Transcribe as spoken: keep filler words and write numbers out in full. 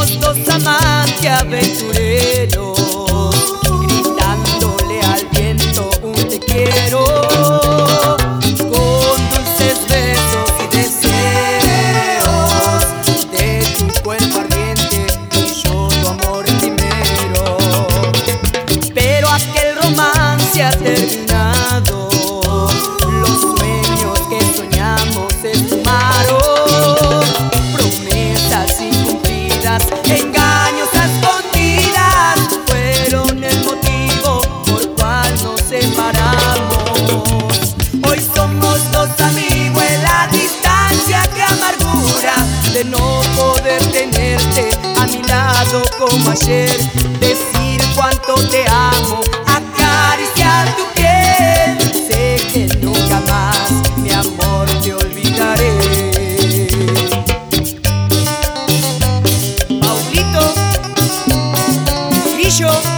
somos dos amantes aventureros, gritándole al viento un te quiero, con dulces besos y deseos de tu cuerpo ardiente y yo tu amor primero. Pero aquel romance ha terminado, los sueños que soñamos se esfumaron, promesas incumplidas, engaños a escondidas fueron el motivo por cual nos separamos. Hoy somos dos amigos en la distancia, que amargura de no poder tenerte a mi lado como ayer, decir cuánto te amo, acariciar tu piel, sé que nunca más, mi amor, te olvidaré. Paulito Grillo.